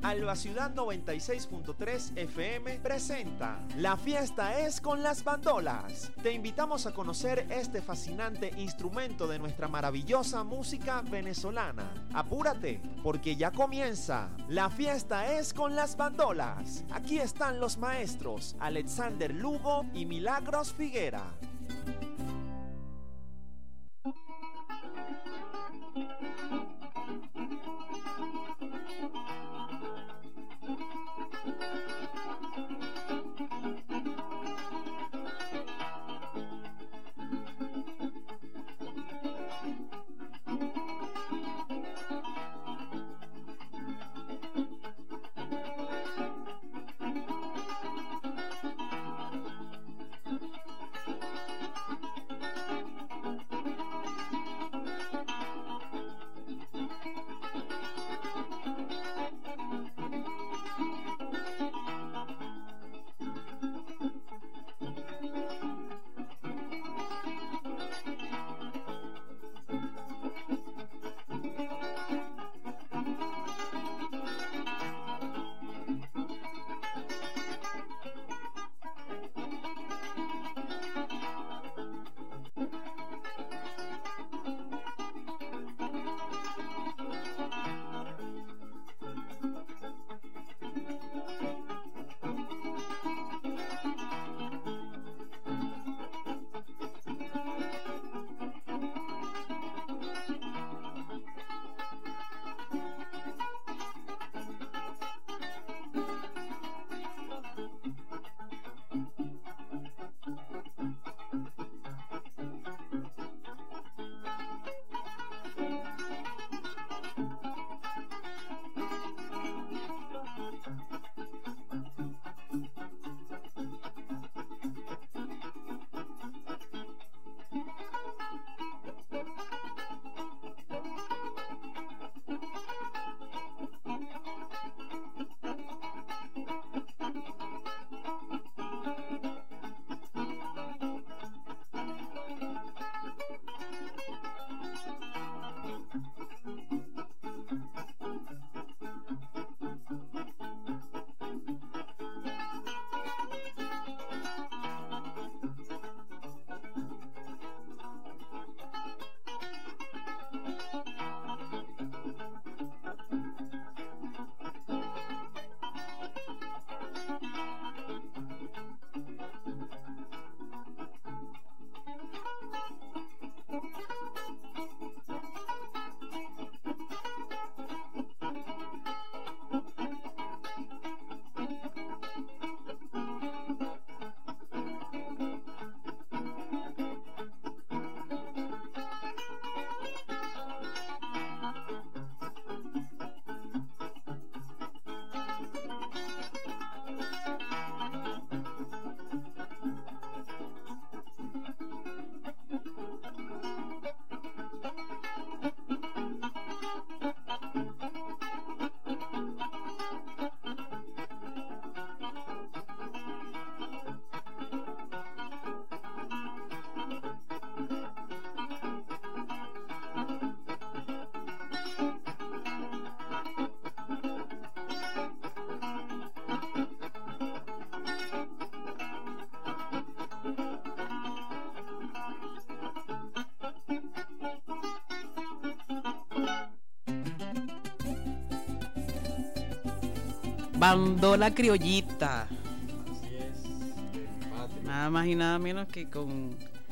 Alba Ciudad 96.3 FM presenta La fiesta es con las bandolas. Te invitamos a conocer este fascinante instrumento de nuestra maravillosa música venezolana. Apúrate, porque ya comienza. La fiesta es con las bandolas. Aquí están los maestros Alexander Lugo y Milagros Figuera. Bandola criollita. Así es, nada más y nada menos que con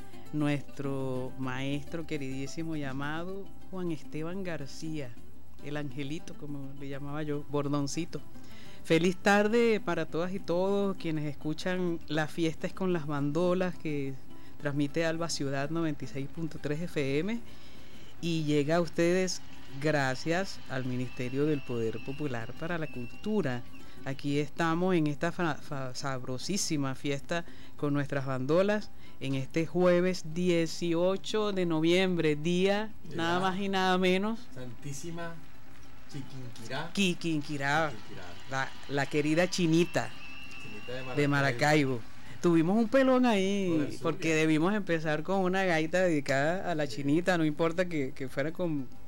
nuestro maestro queridísimo llamado Juan Esteban García, el angelito, como le llamaba yo, Bordoncito. Feliz tarde para todas y todos quienes escuchan La fiesta es con las bandolas, que transmite Alba Ciudad 96.3 FM y llega a ustedes gracias al Ministerio del Poder Popular para la Cultura. Aquí estamos en esta sabrosísima fiesta con nuestras bandolas en este jueves 18 de noviembre, día de nada más y nada menos Santísima Chiquinquirá, la querida Chinita de Maracaibo. Tuvimos un pelón ahí porque debimos empezar con una gaita dedicada a la Chinita, no importa que fuera con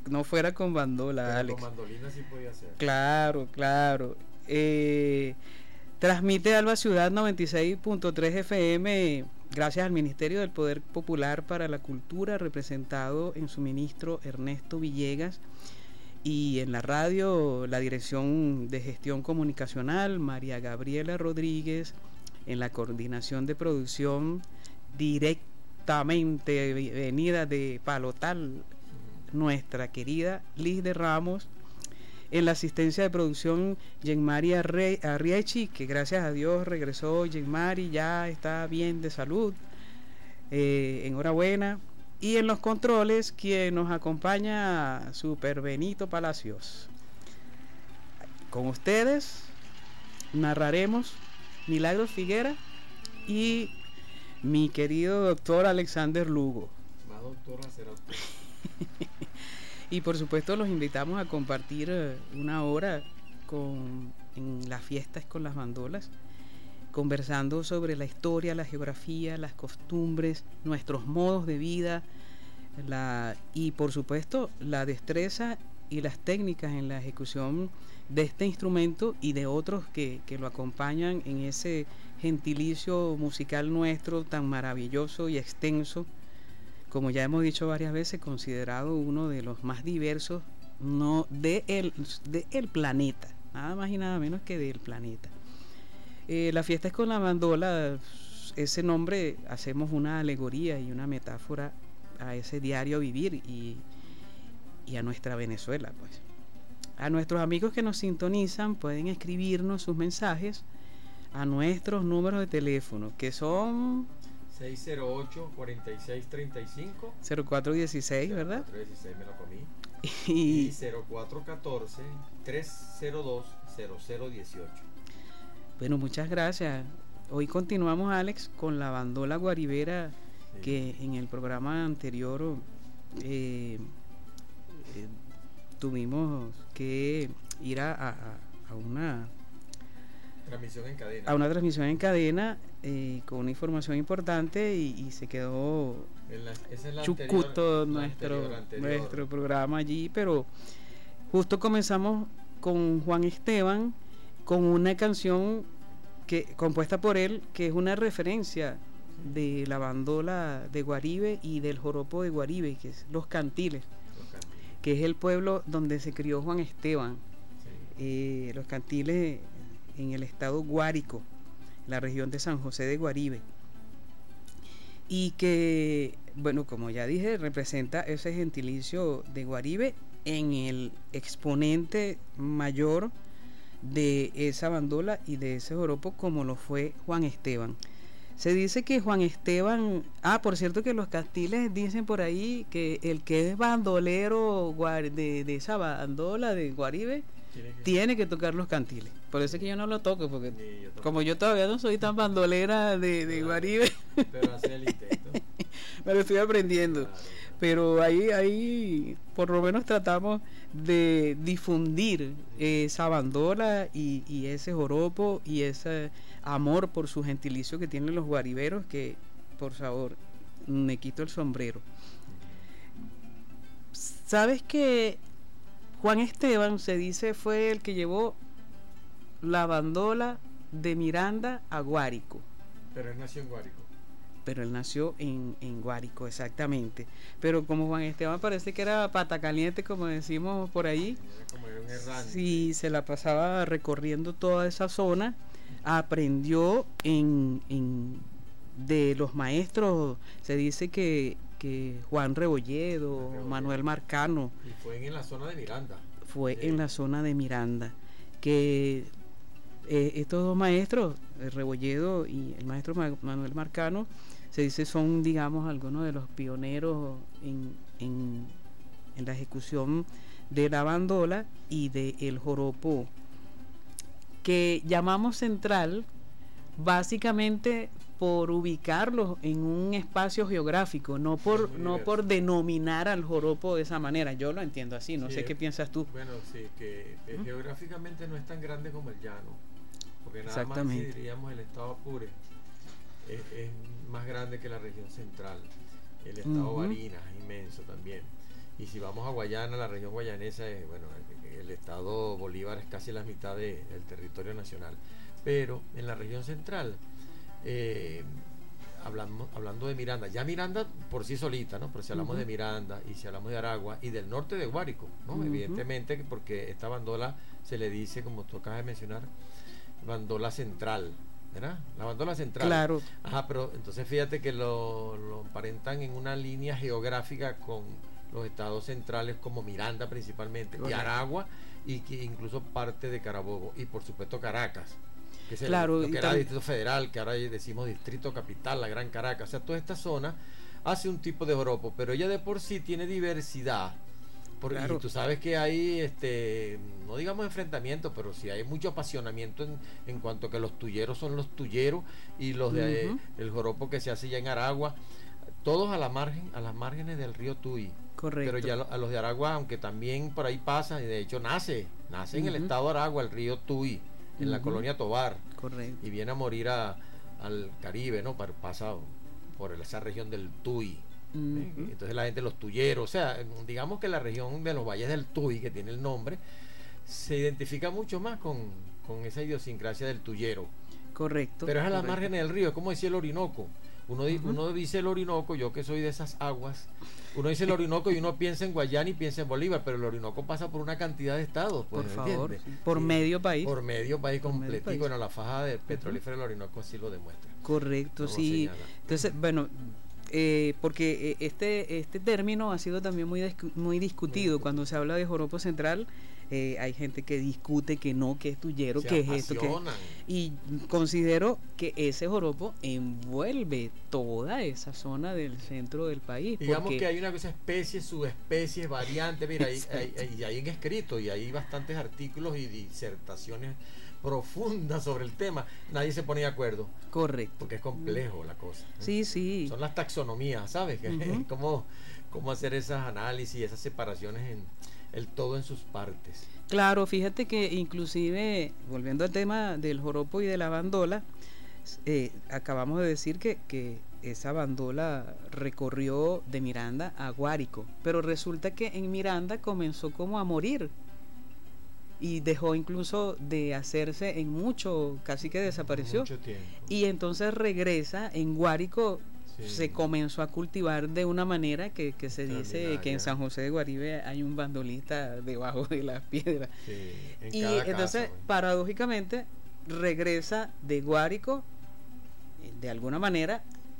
no fuera con bandola, Pero Alex. con mandolina sí podía ser. Claro, claro. Transmite Alba Ciudad 96.3 FM gracias al Ministerio del Poder Popular para la Cultura, representado en su ministro Ernesto Villegas, y en la radio la Dirección de Gestión Comunicacional María Gabriela Rodríguez, en la coordinación de producción directamente venida de Palotal, nuestra querida Liz de Ramos. En la asistencia de producción, Yenmari Arriechi, que gracias a Dios regresó. Yenmari ya está bien de salud. Enhorabuena. Y en los controles, quien nos acompaña, Super Benito Palacios. Con ustedes narraremos Milagros Figuera y mi querido doctor Alexander Lugo. Más doctora será usted. Y por supuesto los invitamos a compartir una hora en las fiestas con las bandolas, conversando sobre la historia, la geografía, las costumbres, nuestros modos de vida, y por supuesto la destreza y las técnicas en la ejecución de este instrumento y de otros que lo acompañan en ese gentilicio musical nuestro tan maravilloso y extenso, como ya hemos dicho varias veces, considerado uno de los más diversos de el planeta, nada más y nada menos que del planeta. La fiesta es con la bandola, ese nombre, hacemos una alegoría y una metáfora a ese diario vivir y a nuestra Venezuela, pues. A nuestros amigos que nos sintonizan pueden escribirnos sus mensajes a nuestros números de teléfono, que son 608-4635 0416, ¿verdad? 0416 me lo comí. Y 0414-302-0018. bueno, muchas gracias. Hoy continuamos, Alex, con la bandola guaribera, sí, que en el programa anterior tuvimos que ir a una transmisión en cadena. A una transmisión en cadena con una información importante y se quedó chucuto nuestro programa allí, pero justo comenzamos con Juan Esteban con una canción compuesta por él, que es una referencia de la bandola de Guaribe y del joropo de Guaribe, que es Los Cantiles, que es el pueblo donde se crió Juan Esteban. Sí. Los Cantiles en el estado Guárico, la región de San José de Guaribe, y que, bueno, como ya dije, representa ese gentilicio de Guaribe en el exponente mayor de esa bandola y de ese joropo, como lo fue Juan Esteban. Se dice que Juan Esteban, por cierto, que los Cantiles dicen por ahí que el que es bandolero de esa bandola de Guaribe tiene que tocar los Cantiles. Por eso es que yo no lo toco, porque como yo todavía no soy tan bandolera de Guaribe, pero hace el intento. Me lo estoy aprendiendo. Claro. Pero ahí por lo menos tratamos de difundir esa bandola y ese joropo y ese amor por su gentilicio que tienen los guariberos, que por favor me quito el sombrero. ¿Sabes que Juan Esteban, se dice, fue el que llevó la bandola de Miranda a Guárico? Pero él nació en Guárico. Pero él nació en Guárico, exactamente. Pero como Juan Esteban parece que era pata caliente, como decimos por ahí, como era un errante. Sí, se la pasaba recorriendo toda esa zona, aprendió de los maestros. Se dice que Juan Rebolledo, Manuel Marcano. Y fue en la zona de Miranda. Fue en la zona de Miranda, que estos dos maestros, Rebolledo y el maestro Manuel Marcano, se dice son, digamos, algunos de los pioneros en la ejecución de la bandola y del joropo, que llamamos central básicamente por ubicarlos en un espacio geográfico, no por denominar al joropo de esa manera. Yo lo entiendo así, no sé qué piensas tú. Bueno, sí, que geográficamente no es tan grande como el llano, porque nada más si diríamos el estado Apure es más grande que la región central. El estado Barinas es inmenso también, Y si vamos a Guayana, la región guayanesa, bueno, el estado Bolívar es casi la mitad del territorio nacional. Pero en la región central, hablando de Miranda, ya Miranda por sí solita, ¿no? Pero si hablamos de Miranda y si hablamos de Aragua y del norte de Guárico, ¿no? Evidentemente, porque esta bandola se le dice, como tú acabas de mencionar, bandola central, ¿verdad? La bandola central. Claro. Ajá, pero entonces fíjate que lo emparentan en una línea geográfica con los estados centrales como Miranda principalmente, y Aragua, y que incluso parte de Carabobo, y por supuesto Caracas, que es lo que era Distrito Federal, que ahora decimos Distrito Capital, la Gran Caracas. O sea, toda esta zona hace un tipo de joropo, pero ella de por sí tiene diversidad. Y tú sabes que hay, no digamos enfrentamiento, pero sí hay mucho apasionamiento en cuanto que los tulleros son los tulleros y los de el joropo que se hace ya en Aragua, todos a las márgenes del río Tuy. Correcto. Pero ya a los de Aragua, aunque también por ahí pasa, y de hecho nace en el estado de Aragua, el río Tuy, en la colonia Tovar. Correcto. Y viene a morir al Caribe, ¿no? Pasa por esa región del Tuy. Entonces la gente, los tulleros, o sea, digamos que la región de los valles del Tuy, que tiene el nombre, se identifica mucho más con esa idiosincrasia del tullero. Correcto. Pero es a las márgenes del río, es como decía el Orinoco. Uno dice el Orinoco, yo que soy de esas aguas, uno dice el Orinoco y uno piensa en Guayana y piensa en Bolívar, pero el Orinoco pasa por una cantidad de estados, pues, por favor, ¿entiendes? por medio país. Por medio país completico, bueno, la faja de petrolífera del Orinoco así lo demuestra. Correcto, sí. Señala. Entonces, bueno, porque este término ha sido también muy discutido. Cuando se habla de joropo central, hay gente que discute que no, que es tuyero, que es esto, y considero que ese joropo envuelve toda esa zona del centro del país. Digamos que hay una cosa, especie, subespecie, variante, mira, hay en escrito y hay bastantes artículos y disertaciones profundas sobre el tema. Nadie se pone de acuerdo. Correcto. Porque es complejo la cosa. Sí, sí. Son las taxonomías, ¿sabes? Cómo hacer esas análisis, esas separaciones en el todo en sus partes. Claro, fíjate que inclusive, volviendo al tema del joropo y de la bandola, acabamos de decir que esa bandola recorrió de Miranda a Guárico, pero resulta que en Miranda comenzó como a morir y dejó incluso de hacerse en mucho, casi que desapareció. Mucho tiempo. Y entonces regresa en Guárico. Sí. Se comenzó a cultivar de una manera que se dice que en San José de Guaribe hay un bandolista debajo de las piedras. Sí, y entonces, paradójicamente, regresa de Guárico, de alguna manera,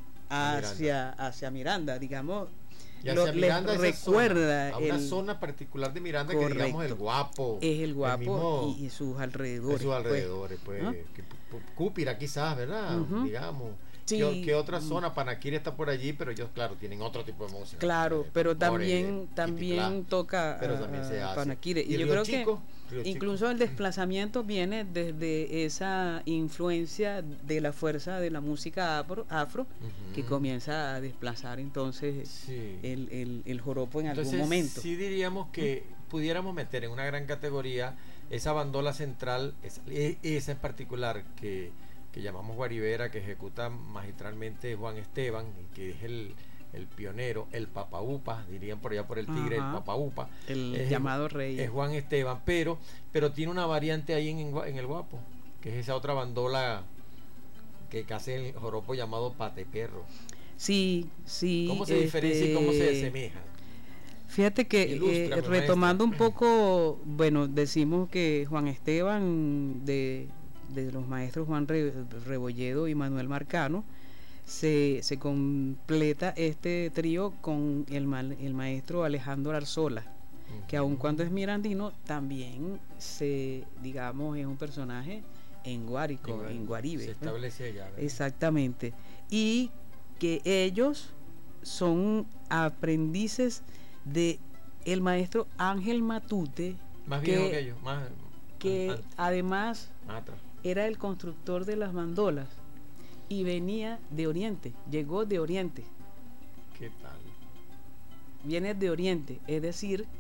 hacia Miranda, digamos. Y hacia Miranda recuerda a una zona particular de Miranda, correcto, que digamos el Guapo. Es el Guapo y sus alrededores. Pues ¿no? Cúpira quizás, ¿verdad? Digamos. Sí. ¿Qué otra zona? Panaquiri está por allí, pero ellos, claro, tienen otro tipo de música. Claro, pero también toca Panaquiri. Y yo creo que incluso el desplazamiento viene desde esa influencia de la fuerza de la música afro que comienza a desplazar entonces el joropo en algún momento. Sí diríamos que pudiéramos meter en una gran categoría esa bandola central, esa en particular que llamamos guaribera, que ejecuta magistralmente Juan Esteban, que es el pionero, el papaupa, dirían por allá por el Tigre, el papaupa, el llamado rey. Es Juan Esteban, pero tiene una variante ahí en el Guapo, que es esa otra bandola que hace el joropo llamado pateperro. Sí. ¿Cómo se diferencia y cómo se asemeja? Fíjate que retomando un poco, bueno, decimos que Juan Esteban de los maestros Juan Rebolledo y Manuel Marcano, se completa este trío con el maestro Alejandro Arzola, que aun cuando es mirandino, también digamos, es un personaje en Guárico, en Guaribe. Se establece allá, ¿verdad? Exactamente. Y que ellos son aprendices de el maestro Ángel Matute, más viejo que ellos, que además era el constructor de las bandolas y venía de Oriente, llegó de Oriente. ¿Qué tal? Viene de Oriente, es decir,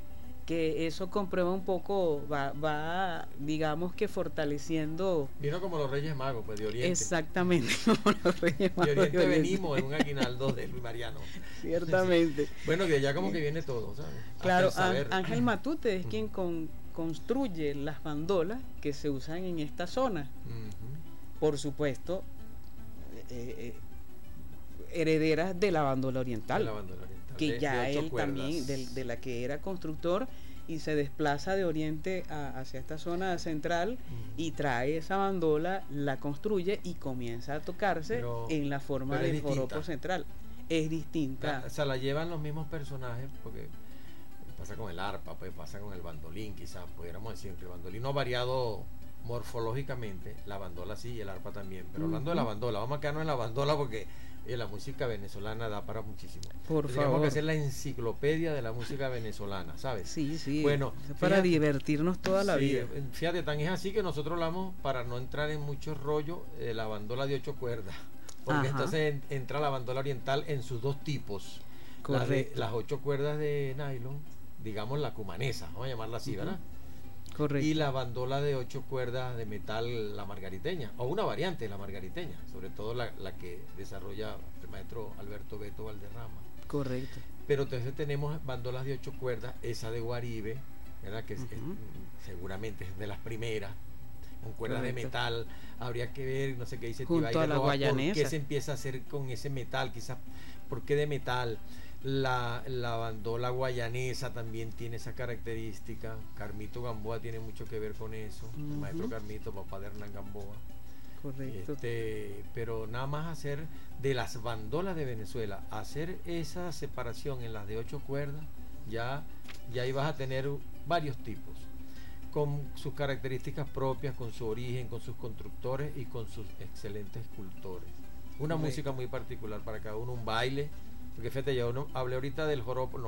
que eso comprueba un poco, va digamos que fortaleciendo. Vino como los Reyes Magos, pues de Oriente. Exactamente, como los Reyes Magos. De Oriente venimos en un aguinaldo de Luis Mariano. Ciertamente. Bueno, de allá como que viene todo, ¿sabes? Claro, Ángel Matute es quien construye las bandolas que se usan en esta zona. Por supuesto, herederas de la bandola oriental. De la bandola oriental. Que ya él también, de la que era constructor, y se desplaza de oriente hacia esta zona central y trae esa bandola, la construye y comienza a tocarse en la forma del joropo central. Es distinta. O sea, la llevan los mismos personajes, porque pasa con el arpa, pues pasa con el bandolín, quizás pudiéramos decir que el bandolín no ha variado morfológicamente, la bandola sí y el arpa también, pero hablando de la bandola, vamos a quedarnos en la bandola porque la música venezolana da para muchísimo. Tendríamos que hacer la enciclopedia de la música venezolana, ¿sabes? Sí. Bueno, para divertirnos toda la vida. Fíjate, tan es así que nosotros hablamos, para no entrar en muchos rollos, la bandola de 8 cuerdas, porque entonces entra la bandola oriental en sus dos tipos. Correcto. Las 8 cuerdas de nylon, digamos la cumanesa, vamos a llamarla así, ¿verdad? Correcto. Y la bandola de 8 cuerdas de metal, la margariteña, o una variante de la margariteña, sobre todo la que desarrolla el maestro Alberto Beto Valderrama. Correcto. Pero entonces tenemos bandolas de 8 cuerdas, esa de Guaribe, ¿verdad? Que seguramente es de las primeras, con cuerdas de metal. Habría que ver, no sé qué dice Junto a la guayanesa. ¿Por qué se empieza a hacer con ese metal? Quizás, ¿por qué de metal? La bandola guayanesa también tiene esa característica. Carmito Gamboa tiene mucho que ver con eso. El maestro Carmito, papá de Hernán Gamboa. Correcto. Pero nada más hacer de las bandolas de Venezuela, hacer esa separación en las de 8 cuerdas, ya ahí vas a tener varios tipos, con sus características propias, con su origen, con sus constructores y con sus excelentes escultores. Una música muy particular para cada uno, un baile. Porque fíjate, yo hablé ahorita del joropo,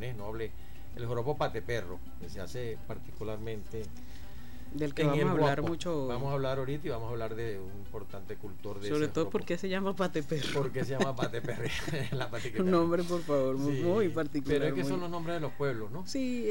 el joropo pateperro, que se hace particularmente del que vamos a hablar Guapo. mucho. Vamos a hablar ahorita y vamos a hablar de un importante cultor de sobre ese todo joropo. ¿Por qué se llama pateperro? ¿Por qué se llama pateperro? Un nombre, por favor, sí, muy particular. Pero es que son los nombres de los pueblos, ¿no? Sí.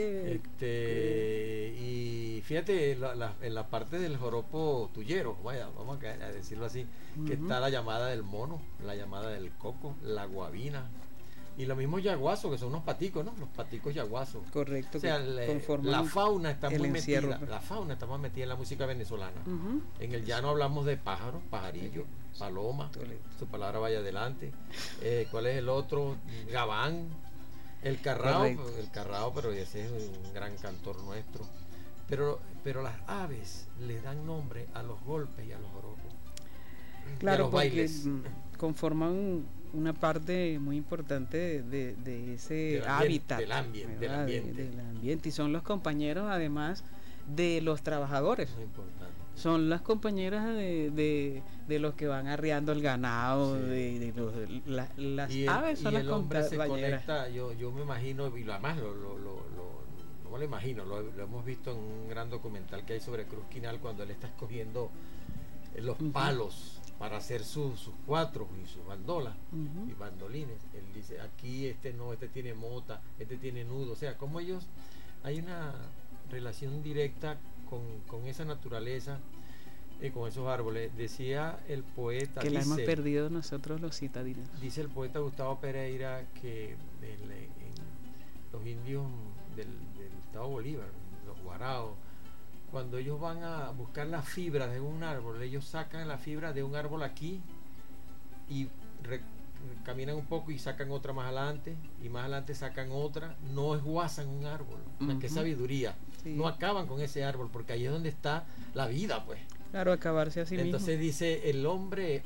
Y fíjate, en la parte del joropo tuyero, vamos a decirlo así, que está la llamada del mono, la llamada del coco, la guabina. Y lo mismo yaguazo, que son unos paticos, ¿no? Los paticos yaguazos. Correcto. O sea, la fauna está muy metida. La fauna está más metida en la música venezolana. En el llano hablamos de pájaros, pajarillo, paloma. Su palabra vaya adelante. ¿Cuál es el otro? Gabán. El carrao, pero ese es un gran cantor nuestro. Pero las aves le dan nombre a los golpes y a los joropos. Claro, los bailes. Conforman una parte muy importante de ese hábitat del ambiente, y son los compañeros además de los trabajadores. Muy importante. Son las compañeras de los que van arreando el ganado, sí. Las aves son las compañeras. Yo me imagino, y además no me lo imagino, lo hemos visto en un gran documental que hay sobre Cruz Quinal, cuando él está escogiendo los palos para hacer sus cuatros y sus bandolas y bandolines. Él dice, aquí este tiene mota, este tiene nudo. O sea, como ellos, hay una relación directa con esa naturaleza y con esos árboles. Decía el poeta, que la hemos perdido nosotros los citadinos. Dice el poeta Gustavo Pereira que en los indios del estado Bolívar, los guaraos, cuando ellos van a buscar las fibras de un árbol, ellos sacan la fibra de un árbol aquí y caminan un poco y sacan otra más adelante, y más adelante sacan otra. No esguazan un árbol. Qué sabiduría. Sí. No acaban con ese árbol, porque ahí es donde está la vida, pues. Claro, acabarse a sí mismo. Entonces dice el hombre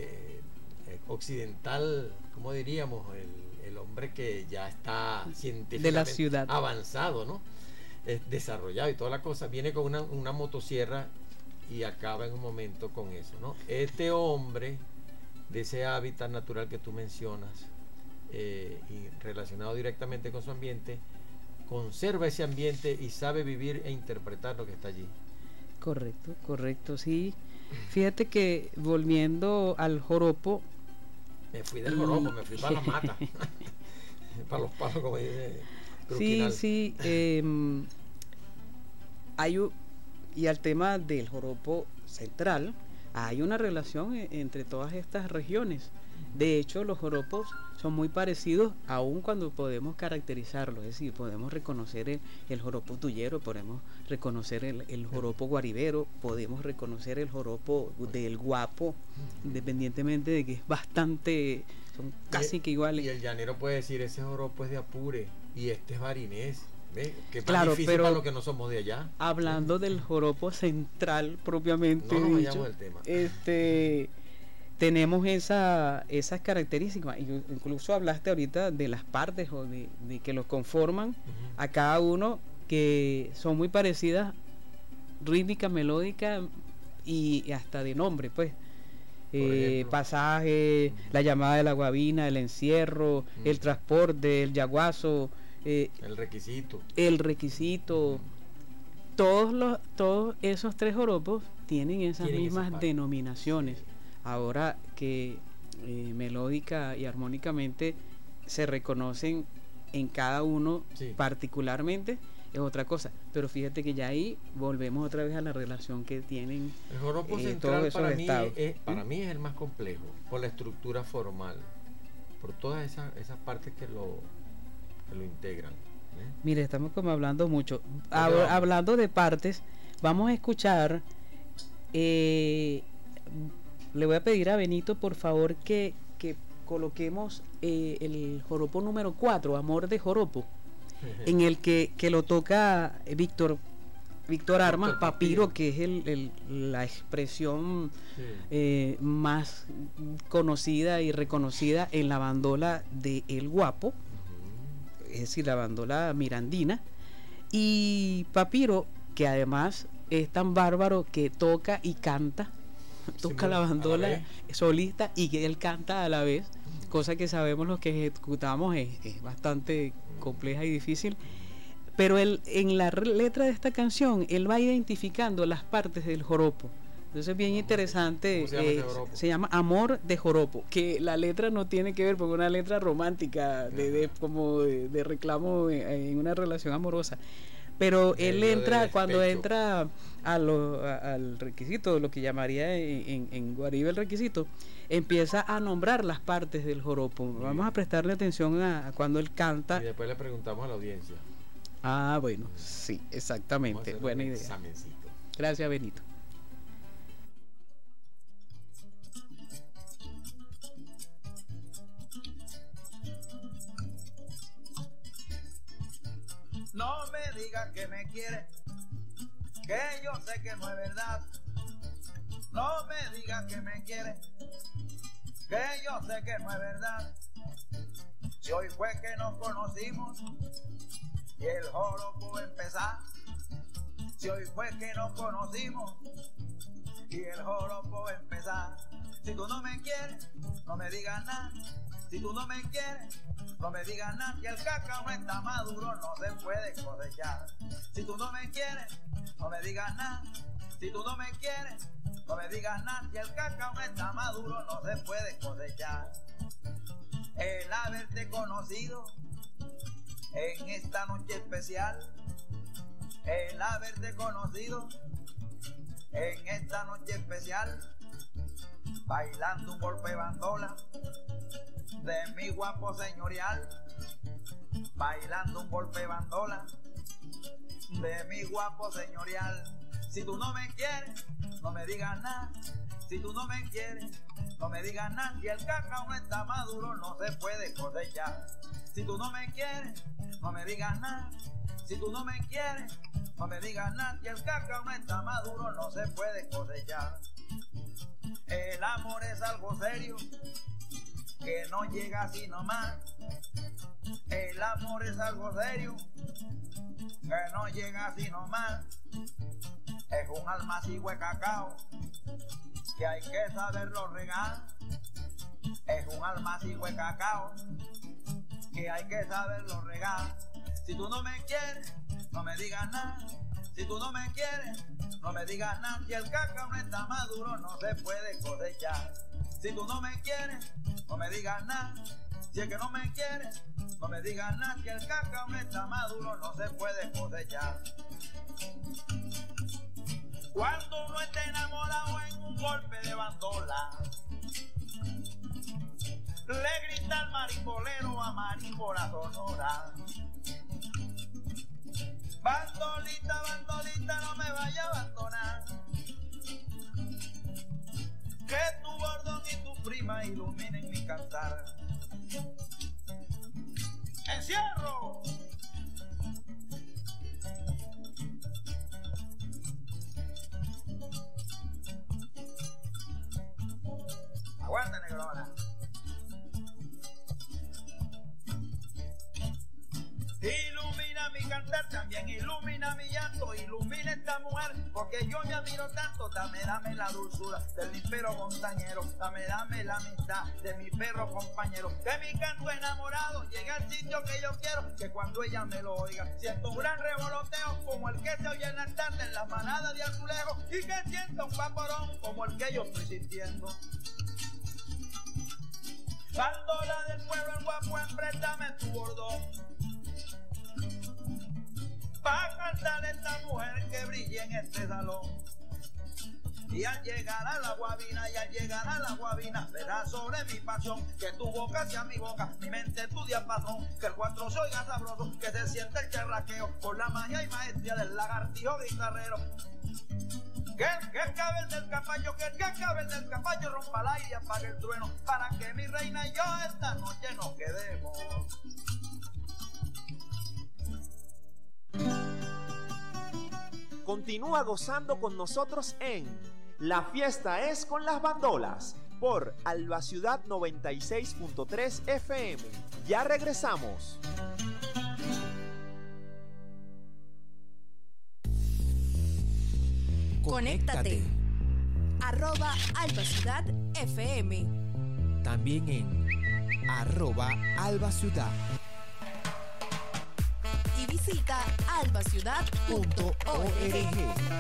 occidental, ¿cómo diríamos? El hombre que ya está científicamente de la ciudad avanzado, ¿no? Desarrollado y toda la cosa, viene con una motosierra y acaba en un momento con eso, ¿no? Este hombre de ese hábitat natural que tú mencionas y relacionado directamente con su ambiente, conserva ese ambiente y sabe vivir e interpretar lo que está allí. Correcto, sí. Fíjate que volviendo al joropo, me fui del joropo, me fui para la mata para los palos, como dice. Cruquinal. Sí. Y al tema del joropo central, hay una relación entre todas estas regiones. De hecho, los joropos son muy parecidos, aun cuando podemos caracterizarlos, es decir, podemos reconocer el joropo tuyero, podemos reconocer el joropo guaribero, podemos reconocer el joropo del guapo, independientemente de que es bastante, son casi que iguales. Y el llanero puede decir, ese joropo es de Apure y este es barinés. ¿Ves? Que es más Claro, difícil pero para los que no somos de allá. Hablando del joropo central propiamente No nos dicho, vayamos del tema. Tenemos esas características. Incluso hablaste ahorita de las partes o de que los conforman a cada uno, que son muy parecidas, rítmica, melódica y hasta de nombre, pues. Pasaje, la llamada de la guabina, el encierro, el transporte, el yaguazo, el requisito. Todos esos tres joropos tienen esas mismas denominaciones. Ahora que melódica y armónicamente se reconocen en cada uno particularmente, es otra cosa. Pero fíjate que ya ahí volvemos otra vez a la relación que tienen el joropo central para mí es el más complejo, por la estructura formal, por todas esas partes que lo integran. Mire, estamos como hablando mucho. Hablando de partes, vamos a escuchar. Le voy a pedir a Benito, por favor, que coloquemos el joropo número 4, Amor de Joropo, en el que lo toca Víctor Armas Papiro, que es la expresión más conocida y reconocida en la bandola de El Guapo, es decir, la bandola mirandina. Y Papiro, que además es tan bárbaro que toca y canta, toca la bandola solista y que él canta a la vez, cosa que sabemos los que ejecutamos es bastante compleja y difícil. Pero en la letra de esta canción él va identificando las partes del joropo. Entonces es bien interesante. Se llama Amor de Joropo, que la letra no tiene que ver con una letra romántica como de reclamo en una relación amorosa. Pero él entra, cuando entra al requisito, lo que llamaría en Guaribe el requisito, empieza a nombrar las partes del joropo. Vamos a prestarle atención a cuando él canta. Y después le preguntamos a la audiencia. Ah, bueno, sí, exactamente. Buena idea. Examencito. Gracias, Benito. No me digas que me quieres, que yo sé que no es verdad. No me digas que me quieres, que yo sé que no es verdad. Si hoy fue que nos conocimos y el joropo empezar. Si hoy fue que nos conocimos y el joropo empezar. Si tú no me quieres, no me digas nada. Si tú no me quieres, no me digas nada. Que el cacao no está maduro, no se puede cosechar. Si tú no me quieres, no me digas nada. Si tú no me quieres, no me digas nada. Que el cacao no está maduro, no se puede cosechar. El haberte conocido en esta noche especial, el haberte conocido en esta noche especial, bailando un golpe de bandola de mi guapo señorial, bailando un golpe de bandola de mi guapo señorial. Si tú no me quieres, no me digas nada. Si tú no me quieres, no me digas nada. Y el cacao no está maduro, no se puede cosechar. Si tú no me quieres, no me digas nada. Si tú no me quieres, no me digas nada. Y el cacao no está maduro, no se puede cosechar. El amor es algo serio que no llega así nomás. El amor es algo serio que no llega así nomás. Es un almacigo de cacao que hay que saberlo regar. Es un almacigo de cacao que hay que saberlo regar. Si tú no me quieres, no me digas nada. Si tú no me quieres, no me digas nada. Si el cacao no está maduro, no se puede cosechar. Si tú no me quieres, no me digas nada. Si es que no me quieres, no me digas nada, que el cacao no está maduro, no se puede cosechar. Cuando uno está enamorado en un golpe de bandola, le grita al marimbonero a Marimbola Sonora: bandolita, bandolita, no me vaya a abandonar, que tu bordón y tu prima iluminen mi cantar. ¡Encierro! Aguanta, negrona. Ilumina mi cantar, también ilumina mi llanto, ilumina esta mujer, porque yo me admiro tanto. Dame la dulzura del mi perro montañero, dame la amistad de mi perro compañero, que mi canto enamorado llegue al sitio que yo quiero, que cuando ella me lo oiga siento un gran revoloteo, como el que se oye en la tarde en las manadas de azulejos, y que sienta un vaporón como el que yo estoy sintiendo. Bandola del pueblo, el guapo, empréstame tu bordón, pa' cantar a esta mujer que brille en este salón. Y al llegar a la guabina, verás sobre mi pasión, que tu boca sea mi boca, mi mente tu diapasón, que el cuatro se oiga sabroso, que se siente el charraqueo, por la magia y maestría del lagartijo guitarrero. Que acabe el del caballo, que acabe el del caballo, rompa el aire y apague el trueno, para que mi reina y yo esta noche nos quedemos. Continúa gozando con nosotros en La Fiesta es con las Bandolas por Alba Ciudad 96.3 FM. Ya regresamos. Conéctate. @Alba Ciudad FM. También en @Alba Ciudad. Y visita albaciudad.org.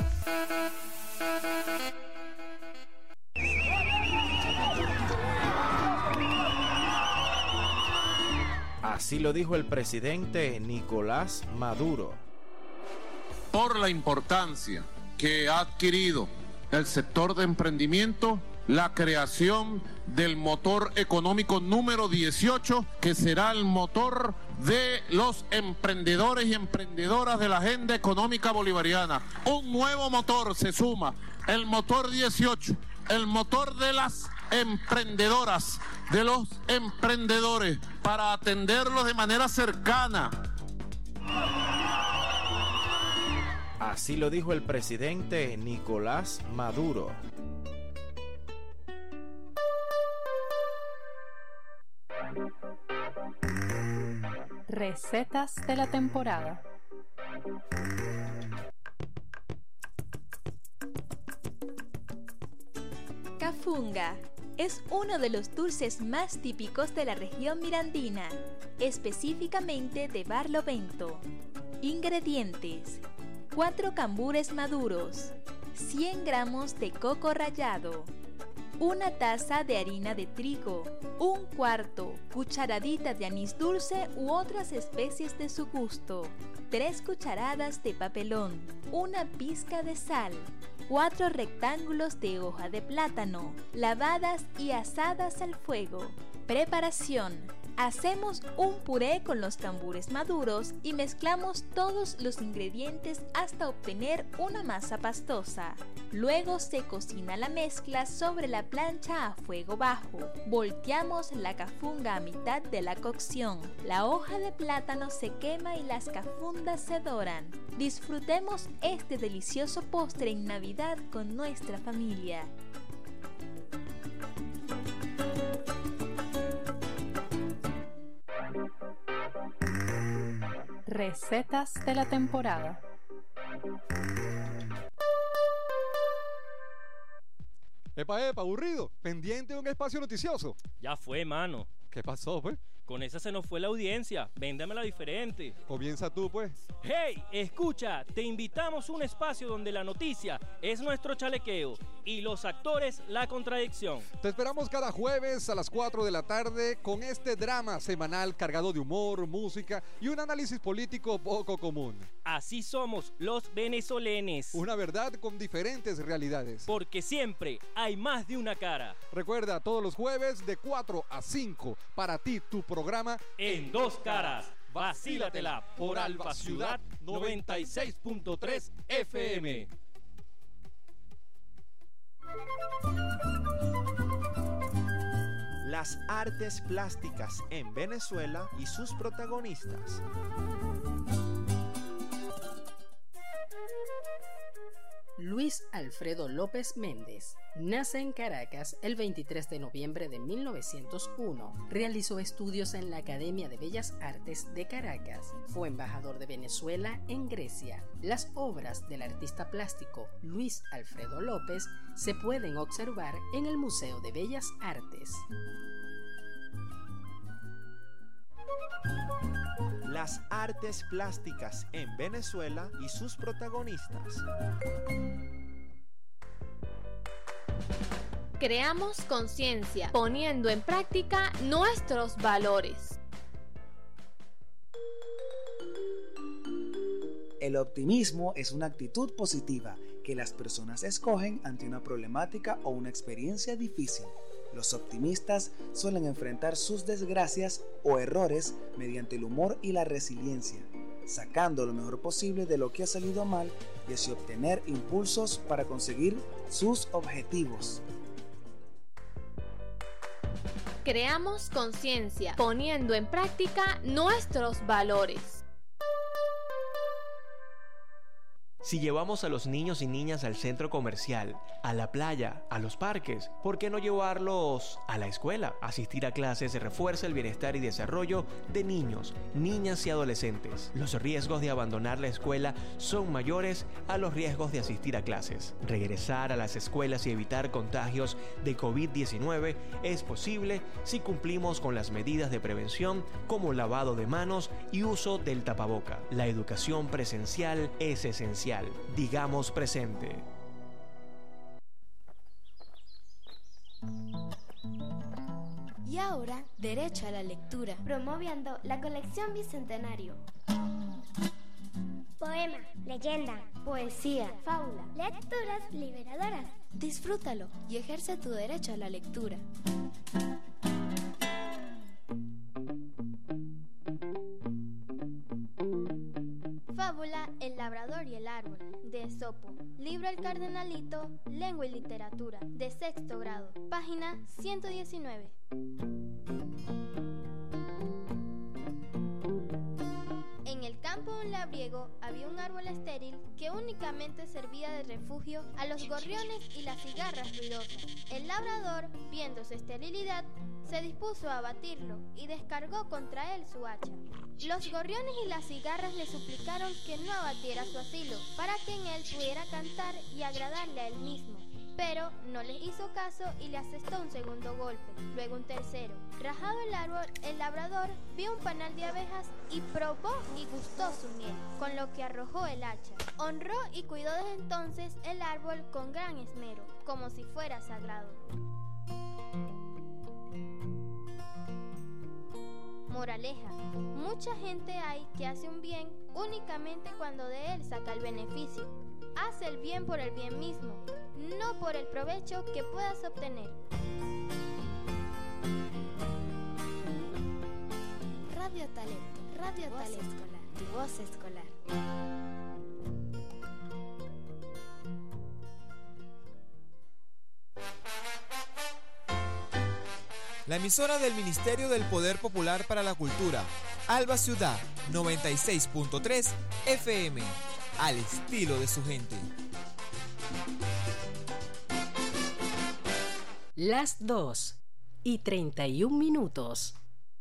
Así lo dijo el presidente Nicolás Maduro. Por la importancia que ha adquirido el sector de emprendimiento, la creación del motor económico número 18, que será el motor de los emprendedores y emprendedoras de la agenda económica bolivariana. Un nuevo motor se suma, el motor 18, el motor de las emprendedoras, de los emprendedores, para atenderlos de manera cercana. Así lo dijo el presidente Nicolás Maduro. Recetas de la temporada. Cafunga es uno de los dulces más típicos de la región mirandina, específicamente de Barlovento. Ingredientes: 4 cambures maduros, 100 gramos de coco rallado, 1 taza de harina de trigo, 1/4 cucharadita de anís dulce u otras especies de su gusto, 3 cucharadas de papelón, 1 pizca de sal, 4 rectángulos de hoja de plátano, lavadas y asadas al fuego. Preparación: hacemos un puré con los cambures maduros y mezclamos todos los ingredientes hasta obtener una masa pastosa. Luego se cocina la mezcla sobre la plancha a fuego bajo. Volteamos la cafunga a mitad de la cocción. La hoja de plátano se quema y las cafundas se doran. Disfrutemos este delicioso postre en Navidad con nuestra familia. Recetas de la temporada. Epa, aburrido, pendiente de un espacio noticioso. Ya fue, mano. ¿Qué pasó, pues? Con esa se nos fue la audiencia. Véndamela diferente. Comienza tú, pues. ¡Hey! Escucha, te invitamos a un espacio donde la noticia es nuestro chalequeo y los actores la contradicción. Te esperamos cada jueves a las 4 de la tarde con este drama semanal cargado de humor, música y un análisis político poco común. Así somos los venezolanos. Una verdad con diferentes realidades. Porque siempre hay más de una cara. Recuerda, todos los jueves de 4 a 5, para ti, tu programa En Dos Caras. Vacílatela por Alba Ciudad 96.3 FM. Las artes plásticas en Venezuela y sus protagonistas. Luis Alfredo López Méndez nace en Caracas el 23 de noviembre de 1901. Realizó estudios en la Academia de Bellas Artes de Caracas. Fue embajador de Venezuela en Grecia. Las obras del artista plástico Luis Alfredo López se pueden observar en el Museo de Bellas Artes. Las artes plásticas en Venezuela y sus protagonistas. Creamos conciencia, poniendo en práctica nuestros valores. El optimismo es una actitud positiva que las personas escogen ante una problemática o una experiencia difícil. Los optimistas suelen enfrentar sus desgracias o errores mediante el humor y la resiliencia, sacando lo mejor posible de lo que ha salido mal y así obtener impulsos para conseguir sus objetivos. Creamos conciencia, poniendo en práctica nuestros valores. Si llevamos a los niños y niñas al centro comercial, a la playa, a los parques, ¿por qué no llevarlos a la escuela? Asistir a clases refuerza el bienestar y desarrollo de niños, niñas y adolescentes. Los riesgos de abandonar la escuela son mayores a los riesgos de asistir a clases. Regresar a las escuelas y evitar contagios de COVID-19 es posible si cumplimos con las medidas de prevención como lavado de manos y uso del tapaboca. La educación presencial es esencial. Digamos presente. Y ahora, derecho a la lectura, promoviendo la colección Bicentenario. Poema, leyenda, Poesía, fábula, lecturas liberadoras. Disfrútalo y ejerce tu derecho a la lectura. Fábula El labrador y el árbol, de Esopo. Libro El cardenalito, lengua y literatura, de 6º grado, página 119. En el campo de un labriego había un árbol estéril que únicamente servía de refugio a los gorriones y las cigarras ruidosas. El labrador, viendo su esterilidad, se dispuso a abatirlo y descargó contra él su hacha. Los gorriones y las cigarras le suplicaron que no abatiera su asilo, para que en él pudiera cantar y agradarle a él mismo. Pero no les hizo caso y le asestó un segundo golpe, luego un tercero. Rajado el árbol, el labrador vio un panal de abejas y probó y gustó su miel, con lo que arrojó el hacha. Honró y cuidó desde entonces el árbol con gran esmero, como si fuera sagrado. Moraleja: mucha gente hay que hace un bien únicamente cuando de él saca el beneficio. Haz el bien por el bien mismo, no por el provecho que puedas obtener. Radio Talento, Radio Talento Escolar, tu voz escolar. La emisora del Ministerio del Poder Popular para la Cultura, Alba Ciudad 96.3 FM, al estilo de su gente. Las 2:31.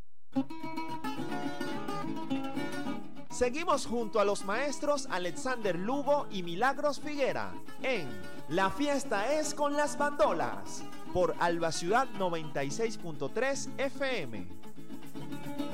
Seguimos junto a los maestros Alexander Lugo y Milagros Figuera en La Fiesta es con las Bandolas por Alba Ciudad 96.3 FM.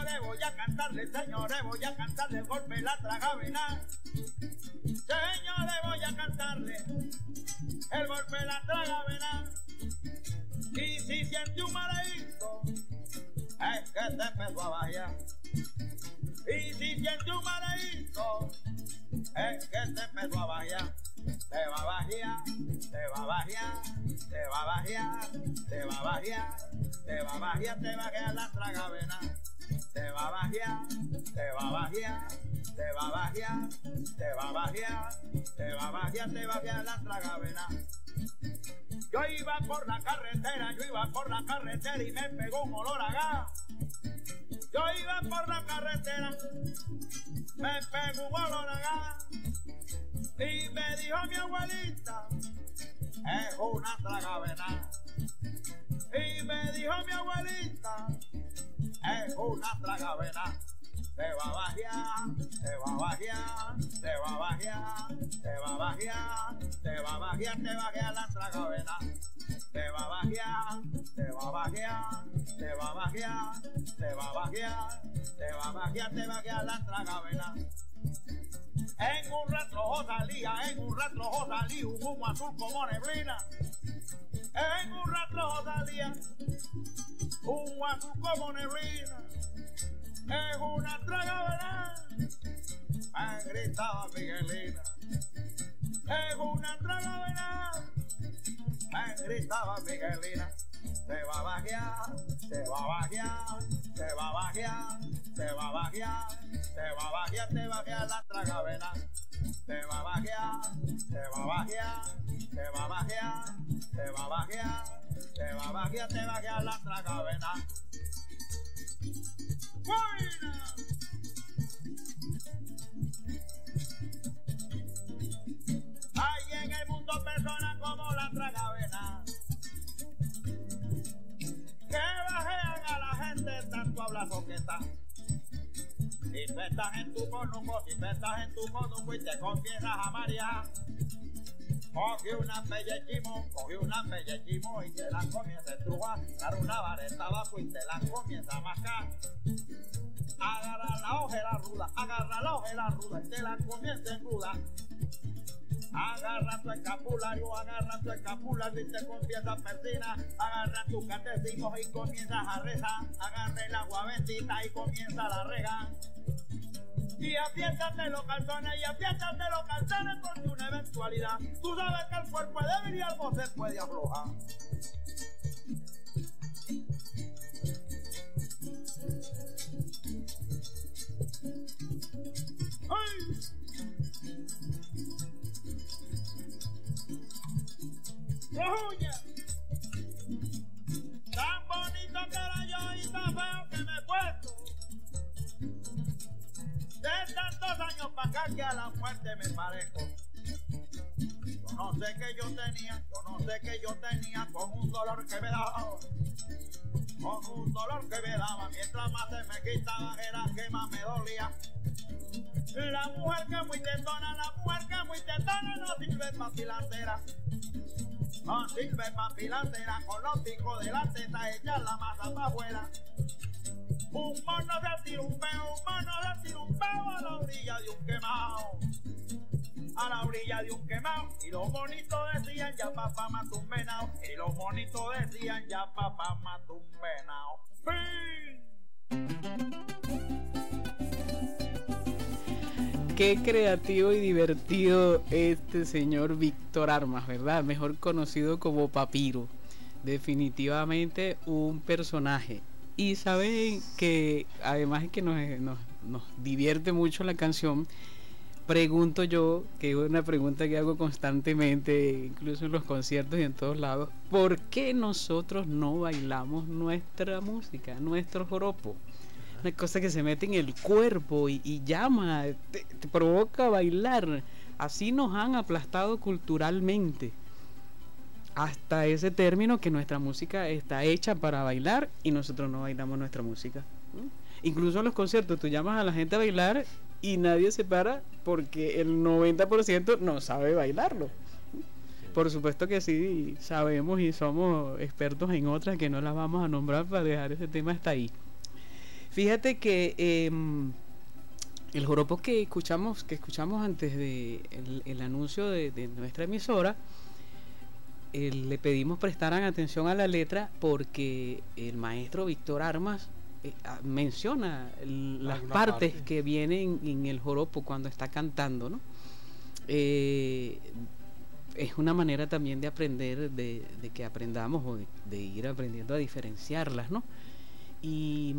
Señores, voy a cantarle el golpe de la tragavena. Señores, voy a cantarle el golpe de la tragavena. Y si siente un mareíto, es que te empezó a bajar. Y si siente un mareíto, es que te empezó a bajar. Te va a bajear, te va a bajear, te va a bajear, te va a bajear, te va a bajear, te va a bajear la tragavena. Te va a bajear, te va a bajear, te va a bajear, te va a bajear, te va a bajear, te va a bajear la tragavena. Yo iba por la carretera y me pegó un olor a gas. Yo iba por la carretera, me pegó un olor a gas. Y me dijo mi abuelita, es una tragavena. Y me dijo mi abuelita, es una tragavena. Te va a bajear, te va a bajear, te va a bajear, te va a bajear, te va a bajear, te va a bajear la tragavena. Te va a bajear, te va a bajear, te va a bajear, te va a bajear, te va a bajear, te va a bajear la tragavena. En un retrojo salía un humo azul como neblina. En un retrojo salía un humo azul como neblina. Es una tragavena, me gritaba Miguelina. Es una tragavena, me gritaba Miguelina. Te va a bajear, te va a bajear, te va a bajear, te va a bajear, te va a bajear, te va a bajear la tragavena. Te va a bajear, te va a bajear, te va a bajear, te va a bajear, te va a bajear, te va a bajear la tragavena. ¡Buena! Hay en el mundo personas como la tragavena que bajean a la gente tanto hablazo que está. Si tú estás en tu conuco, y te confiesas a María, coge una pellechimo y te la comienza a estrujar, dar una vareta abajo y te la comienza a mascar. Agarra la ojera ruda y te la comienza a engrudar. Agarra tu escapulario y te confiesa persina. Agarra tu catecismo y comienzas a rezar. Agarra el agua bendita y comienza la rega. Y apriétate los calzones porque una eventualidad. Tú sabes que el cuerpo es débil y algo se puede aflojar. ¡Ay! ¡Oye! Tan bonito que era yo y tan feo que me he puesto. De tantos años para acá que a la muerte me parezco. Yo no sé qué yo tenía con un dolor que me daba. Mientras más se me quitaba era que más me dolía. La mujer que es muy tetona no sirve para pilandera. No sirve para pilandera, con los picos de la teta echar la masa para afuera. Un mono se tira un peo a la orilla de un quemado. Y los monitos decían ya papá mató un venado. Qué creativo y divertido este señor Víctor Armas, ¿verdad? Mejor conocido como Papiro. Definitivamente un personaje. Y saben que además de que nos divierte mucho la canción, pregunto yo, que es una pregunta que hago constantemente, incluso en los conciertos y en todos lados, ¿por qué nosotros no bailamos nuestra música, nuestro joropo? Una cosa que se mete en el cuerpo y llama, te provoca bailar. Así nos han aplastado culturalmente hasta ese término que nuestra música está hecha para bailar y nosotros no bailamos nuestra música. Incluso en los conciertos tú llamas a la gente a bailar y nadie se para porque el 90% no sabe bailarlo. Por supuesto que sí sabemos y somos expertos en otras que no las vamos a nombrar para dejar ese tema hasta ahí. Fíjate que el joropo que escuchamos antes de el anuncio de nuestra emisora, le pedimos prestaran atención a la letra porque el maestro Víctor Armas menciona las partes que vienen en el joropo cuando está cantando, ¿no? Es una manera también de aprender, de que aprendamos o de ir aprendiendo a diferenciarlas, ¿no? Y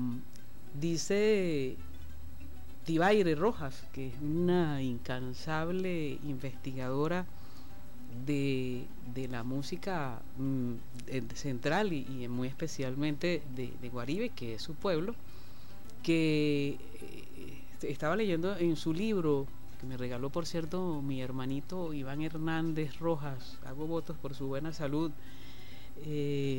dice Tibaire Rojas, que es una incansable investigadora de la música central y muy especialmente de Guaribe, que es su pueblo, que estaba leyendo en su libro, que me regaló por cierto mi hermanito Iván Hernández Rojas, hago votos por su buena salud. El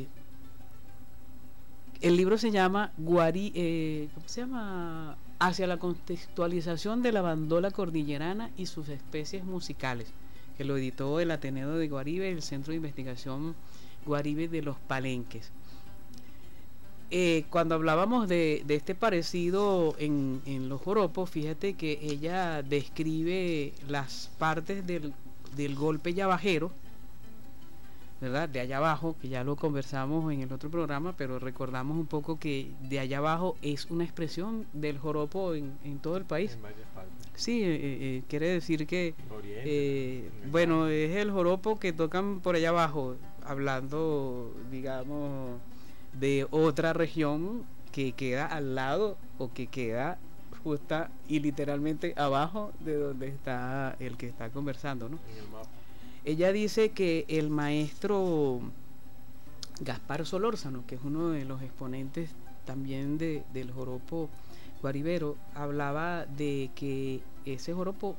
libro se llama ¿cómo se llama? Hacia la contextualización de la bandola cordillerana y sus especies musicales, que lo editó el Ateneo de Guaribe, el Centro de Investigación Guaribe de los Palenques. Cuando hablábamos de este parecido en los joropos, fíjate que ella describe las partes del golpe yabajero, ¿verdad? De allá abajo, que ya lo conversamos en el otro programa, pero recordamos un poco que de allá abajo es una expresión del joropo en todo el país. En varias partes. Sí, quiere decir que bueno, es el joropo que tocan por allá abajo, hablando, digamos, de otra región que queda al lado o que queda justa y literalmente abajo de donde está el que está conversando, ¿no? En el mapa. Ella dice que el maestro Gaspar Solórzano, que es uno de los exponentes también del joropo guaribero, hablaba de que ese joropo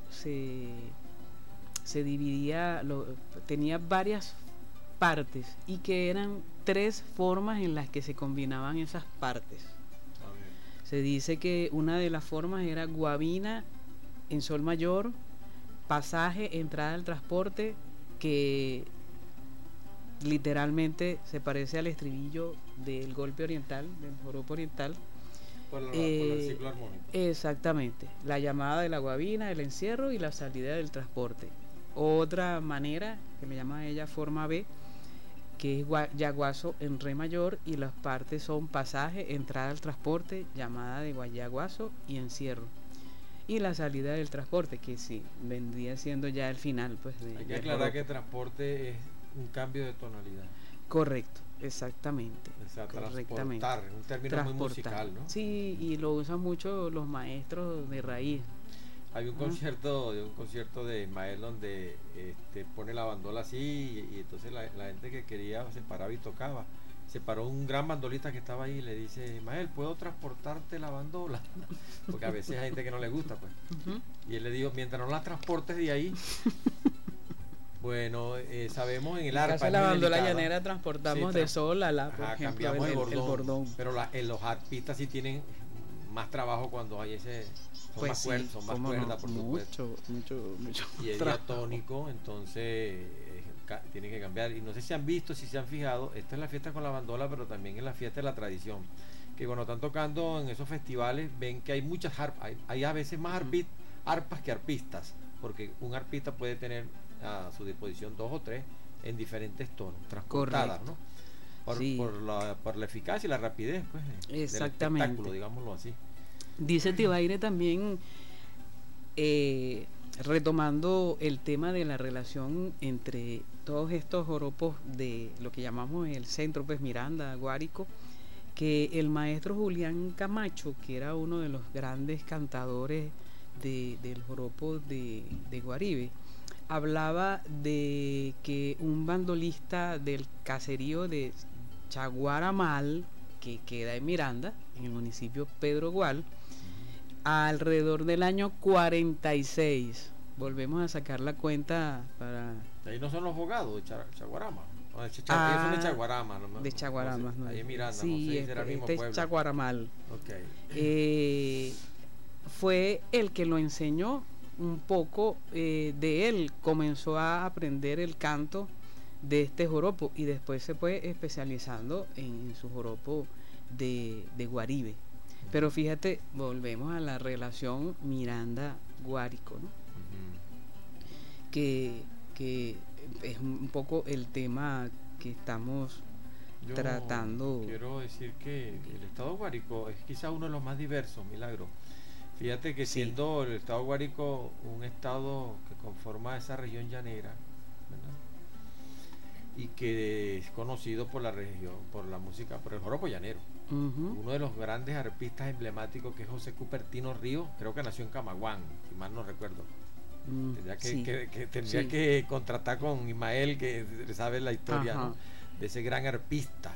se dividía, tenía varias partes y que eran 3 formas en las que se combinaban esas partes. Se dice que una de las formas era guabina en sol mayor, pasaje, entrada al transporte, que literalmente se parece al estribillo del golpe oriental, del joropo oriental. Por el ciclo armónico. Exactamente, la llamada de la guabina, el encierro y la salida del transporte. Otra manera, que le llama a ella forma B, que es yaguazo en re mayor, y las partes son pasaje, entrada al transporte, llamada de guayaguazo y encierro. Y la salida del transporte, que sí, vendría siendo ya el final, pues. Hay que aclarar que transporte es un cambio de tonalidad. Correcto, exactamente. O sea, transportar, un término muy musical, ¿no? Sí, y lo usan mucho los maestros de raíz. Hay un concierto de Ismael donde pone la bandola así y entonces la gente que quería se paraba y tocaba. Se paró un gran bandolista que estaba ahí y le dice: Ismael, ¿puedo transportarte la bandola? Porque a veces hay gente que no le gusta, pues. Y él le dijo: mientras no la transportes de ahí. Bueno, sabemos en el arpa. En la bandola llanera transportamos de sol a la, por ejemplo, cambiamos el bordón. Pero los arpistas sí tienen más trabajo cuando hay ese. Son más cuerdas, por supuesto. Mucho. Y es diatónico, entonces tienen que cambiar. Y no sé si han visto, si se han fijado, esto es la fiesta con la bandola, pero también es la fiesta de la tradición, que cuando están tocando en esos festivales ven que hay muchas arpas, hay a veces más arpas que arpistas, porque un arpista puede tener a su disposición 2 o 3 en diferentes tonos, transportadas, ¿no? Por la eficacia y la rapidez, pues, exactamente, del espectáculo, digámoslo así. Dice Tibaire también, retomando el tema de la relación entre todos estos joropos de lo que llamamos el centro, pues Miranda, Guárico, que el maestro Julián Camacho, que era uno de los grandes cantadores del joropo de Guaribe, hablaba de que un bandolista del caserío de Chaguaramal, que queda en Miranda, en el municipio Pedro Gual, alrededor del año 46, volvemos a sacar la cuenta para... Ahí no son los abogados de Chaguarama, ellos son de Chaguarama, ¿no? De Chaguarama, no sé, ahí en Miranda, sí, no sé si será el mismo pueblo. Chaguaramal. Okay. Fue el que lo enseñó un poco, de él comenzó a aprender el canto de este joropo y después se fue especializando en su joropo de Guaribe. Pero fíjate, volvemos a la relación Miranda-Guárico, ¿no? Que es un poco el tema que estamos tratando. Quiero decir que el estado Guárico es quizá uno de los más diversos, Milagro. Fíjate que siendo el estado Guárico un estado que conforma esa región llanera, ¿verdad? Y que es conocido por la región, por la música, por el joropo llanero. Uno de los grandes arpistas emblemáticos, que es José Cupertino Ríos, creo que nació en Camaguán, si mal no recuerdo. Tendría que contratar con Ismael, que sabe la historia, ¿no? De ese gran arpista,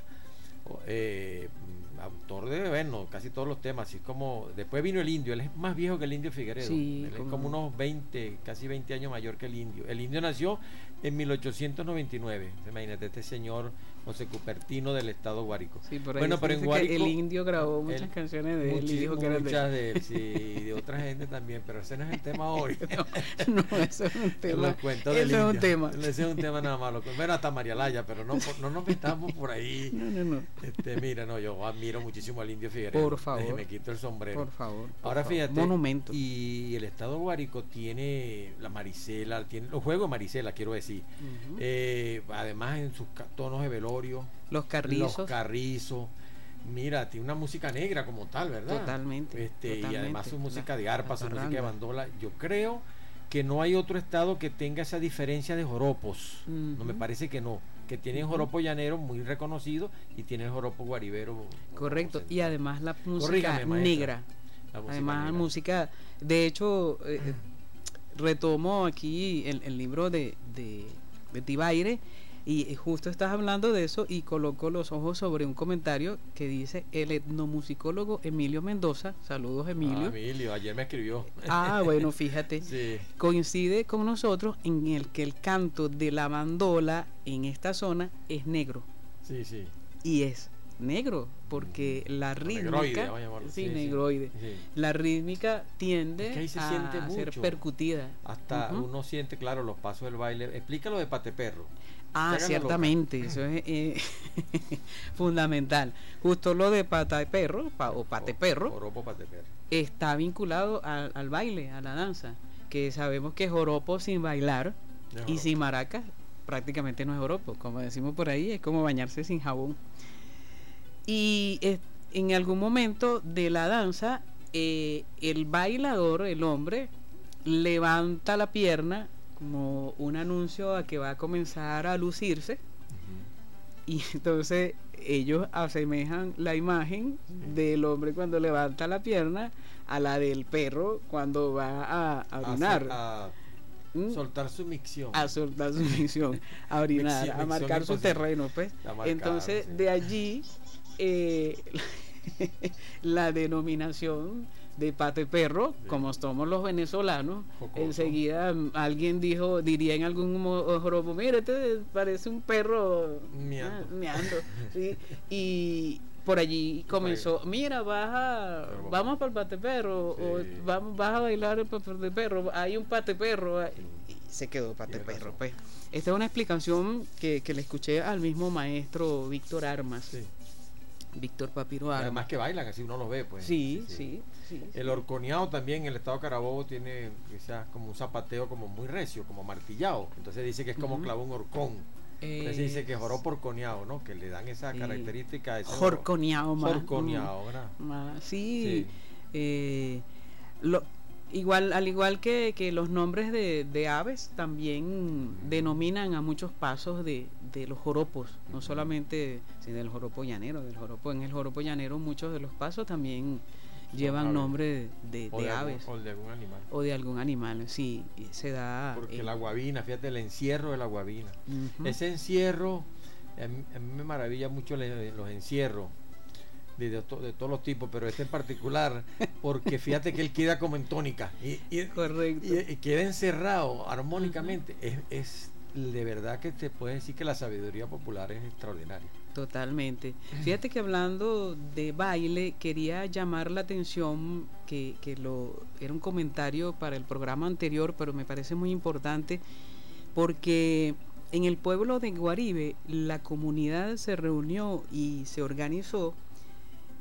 autor de casi todos los temas. Así como después vino el Indio. Él es más viejo que el Indio Figueredo. Él es como unos casi 20 años mayor que el Indio. El Indio nació en 1899. Imagínate, este señor José Cupertino del estado Guárico. Pero en Guárico el Indio grabó muchas canciones de él y dijo que eran de él, sí, y de otra gente también, pero ese no es el tema hoy. No, eso es un tema. Ese es un tema. Ese es un tema nada más. Bueno, hasta María Laya, pero no nos metamos por ahí. No. Mira, yo admiro muchísimo al Indio Figueredo. Por favor. Me quito el sombrero. Por favor. Ahora fíjate. Monumento. Y el estado Guárico tiene la Marisela, tiene los juegos de Marisela, quiero decir. Además en sus tonos de velorio. Los carrizos. Mira, tiene una música negra como tal, ¿verdad? Totalmente. Y además su música de arpa, su música de bandola. Yo creo que no hay otro estado que tenga esa diferencia de joropos. No, me parece que no. Que tiene joropo llanero muy reconocido y tiene el joropo guaribero. Correcto. Y además la música negra. Además, música. De hecho, retomo aquí el libro de Tibaire. Y justo estás hablando de eso y coloco los ojos sobre un comentario que dice el etnomusicólogo Emilio Mendoza. Saludos, Emilio. Emilio, ayer me escribió. Bueno, fíjate. Coincide con nosotros en el que el canto de la bandola en esta zona es negro. Sí. Y es negro porque la rítmica, negroide. La rítmica tiende a ser percutida. Hasta uno siente, claro, los pasos del baile. Explícalo de Pateperro. Ciertamente, eso es fundamental. Justo lo de Pateperro o Pateperro está vinculado al baile, a la danza, que sabemos que joropo sin bailar y sin maracas prácticamente no es joropo, como decimos por ahí, es como bañarse sin jabón. Y en algún momento de la danza, el bailador, el hombre, levanta la pierna como un anuncio a que va a comenzar a lucirse, y entonces ellos asemejan la imagen del hombre cuando levanta la pierna a la del perro cuando va a orinar, a soltar su micción, a orinar, a marcar su terreno, pues. Entonces de allí la denominación de Pateperro, como somos los venezolanos. Enseguida alguien diría en algún joropo, mira, este parece un perro meando. ¿Sí? Y por allí comenzó, mira, vamos para el Pateperro, o vas a bailar el Pateperro, hay un Pateperro, y se quedó Pateperro. Pues esta es una explicación que le escuché al mismo maestro Víctor Armas. Víctor Papiro Armas. Además que bailan, así uno los ve, pues. Sí. El horconeado también en el estado Carabobo tiene quizás como un zapateo como muy recio, como martillado. Entonces dice que es como clavó un horcón. Entonces dice que joropo horconeado, ¿no? Que le dan esa característica de horconeado, ¿verdad? Sí. Al igual que los nombres de aves también denominan a muchos pasos de los joropos, no solamente del joropo llanero, en el joropo llanero muchos de los pasos también llevan nombre de aves o de algún animal. Sí, se da porque la guabina, fíjate, el encierro de la guabina, ese encierro a mí me maravilla mucho los encierros de todos los tipos, pero este en particular, porque fíjate que él queda como en tónica correcto, y queda encerrado armónicamente. Es de verdad que te puedes decir que la sabiduría popular es extraordinaria. Totalmente. Fíjate que hablando de baile, quería llamar la atención que era un comentario para el programa anterior, pero me parece muy importante porque en el pueblo de Guaribe la comunidad se reunió y se organizó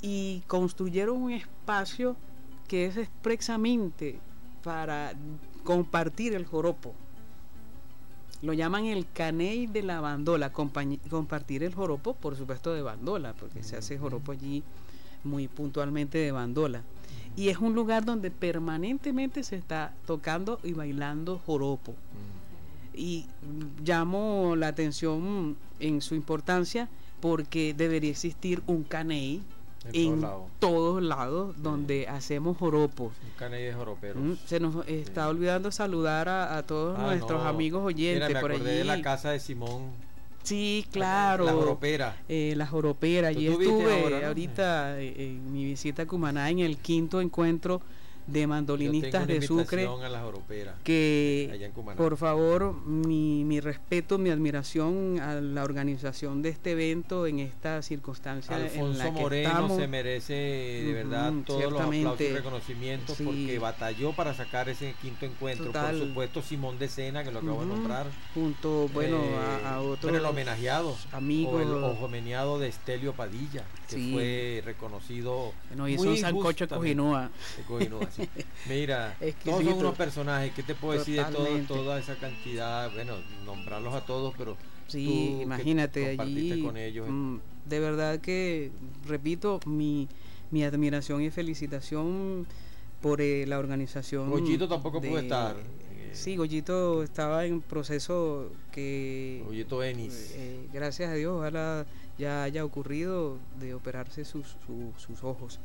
y construyeron un espacio que es expresamente para compartir el joropo. Lo llaman el caney de la bandola, compartir el joropo, por supuesto de bandola, porque se hace joropo allí muy puntualmente de bandola. Y es un lugar donde permanentemente se está tocando y bailando joropo. Y llamo la atención en su importancia porque debería existir un caney en todos lados donde hacemos joropo. Un caney de joroperos. Se nos está olvidando saludar a todos nuestros amigos oyentes. Mira, me por acordé allí de la casa de Simón. Sí, claro. La joropera. La joropera. Allí estuve ahorita en mi visita a Cumaná en el 5º encuentro de mandolinistas de Sucre, a la joropera, que por favor mi respeto, mi admiración a la organización de este evento en esta circunstancia. Alfonso en la que Moreno estamos. se merece de verdad todos los aplausos y reconocimientos, sí, porque batalló para sacar ese 5º encuentro. Total. Por supuesto Simón de Sena, que lo acabo de nombrar, junto a otros el homenajeado amigos, o el homenajeado de Estelio Padilla, que sí, fue reconocido, hizo un sancocho de Cojinúa. Sí. Mira, todos son unos personajes. ¿Qué te puedo decir de toda esa cantidad? Bueno, nombrarlos a todos, pero sí, imagínate allí con ellos. De verdad que, repito, mi admiración y felicitación por la organización. Goyito tampoco pudo estar. Sí, Goyito estaba en proceso que... Goyito Enis. Gracias a Dios, ojalá ya haya ocurrido de operarse sus ojos.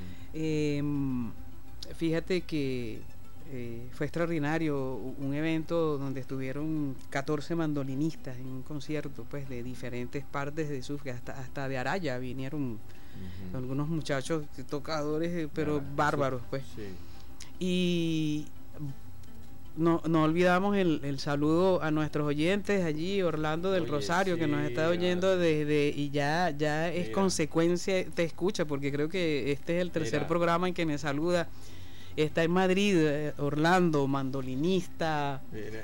Fíjate que fue extraordinario un evento donde estuvieron 14 mandolinistas en un concierto, pues, de diferentes partes de Sucre, hasta de Araya vinieron algunos muchachos tocadores, pero bárbaros, pues. Sí. Y no olvidamos el saludo a nuestros oyentes allí, Orlando del Rosario, que nos está oyendo desde, y ya es consecuencia, te escucha, porque creo que este es el tercer programa en que me saluda. Está en Madrid, Orlando, mandolinista,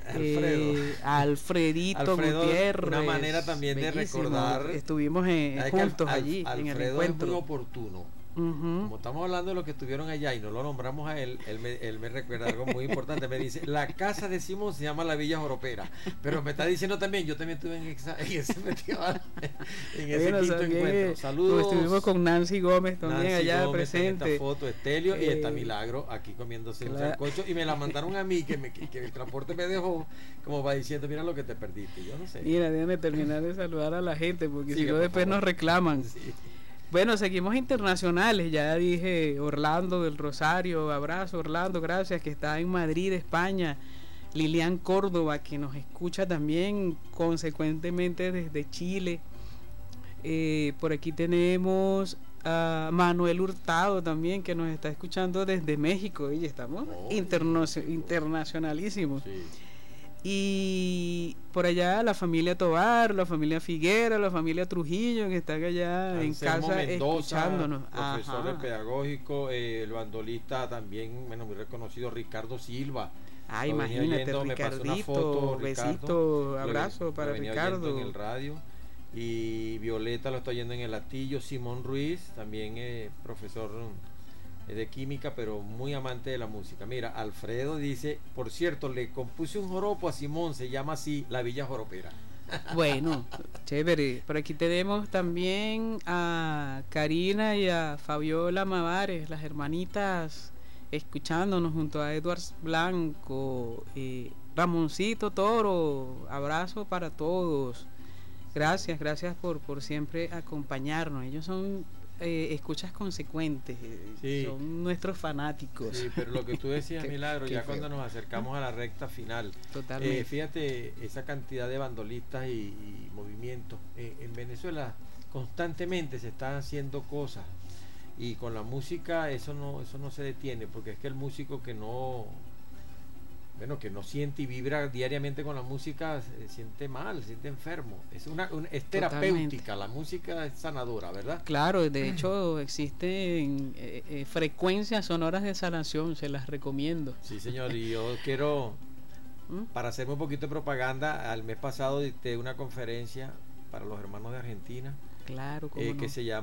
Alfredito Gutiérrez. Una manera también bellísimo, de recordar. Estuvimos juntos allí en el encuentro. Es muy oportuno. Como estamos hablando de los que estuvieron allá y no lo nombramos a él me recuerda algo muy importante. Me dice, la casa de Simón se llama la Villa Joropera, pero me está diciendo también, yo también estuve en ese festival, en ese quinto encuentro. Saludos. Estuvimos con Nancy Gómez también allá presente. Esta foto, Estelio, y está Milagro aquí comiéndose un sancocho, y me la mandaron a mí, que el transporte me dejó, como va diciendo, mira lo que te perdiste. Yo no sé. Mira, déjame terminar de saludar a la gente, porque si no después nos reclaman. Sí. Bueno, seguimos internacionales, ya dije Orlando del Rosario, abrazo Orlando, gracias, que está en Madrid, España. Lilian Córdoba, que nos escucha también consecuentemente desde Chile. Por aquí tenemos a Manuel Hurtado también, que nos está escuchando desde México, y estamos internacionalísimos. Sí. Y por allá la familia Tobar, la familia Figuera, la familia Trujillo, que están allá en casa Mendoza, escuchándonos. Profesor pedagógico, el bandolista también, bueno, muy reconocido, Ricardo Silva. Imagínate, Ricardito, besito, abrazo para Ricardo. En el radio. Y Violeta lo está oyendo en el Latillo. Simón Ruiz, también profesor de química, pero muy amante de la música. Mira, Alfredo dice, por cierto, le compuse un joropo a Simón, se llama así, la Villa Joropera. Bueno, chévere. Por aquí tenemos también a Karina y a Fabiola Mavares, las hermanitas, escuchándonos junto a Edward Blanco, Ramoncito Toro, abrazo para todos. Gracias por siempre acompañarnos. Ellos son escuchas consecuentes, sí, son nuestros fanáticos. Sí, pero lo que tú decías, Milagro, ya cuando nos acercamos a la recta final, fíjate esa cantidad de bandolistas y movimientos. En Venezuela constantemente se están haciendo cosas, y con la música eso no se detiene, porque es que el músico que no siente y vibra diariamente con la música se siente mal, se siente enfermo. Es terapéutica, la música es sanadora, ¿verdad? Claro, de hecho existen frecuencias sonoras de sanación, se las recomiendo. Sí, señor, y yo quiero, para hacerme un poquito de propaganda, al mes pasado dicté una conferencia para los hermanos de Argentina, claro, que se llama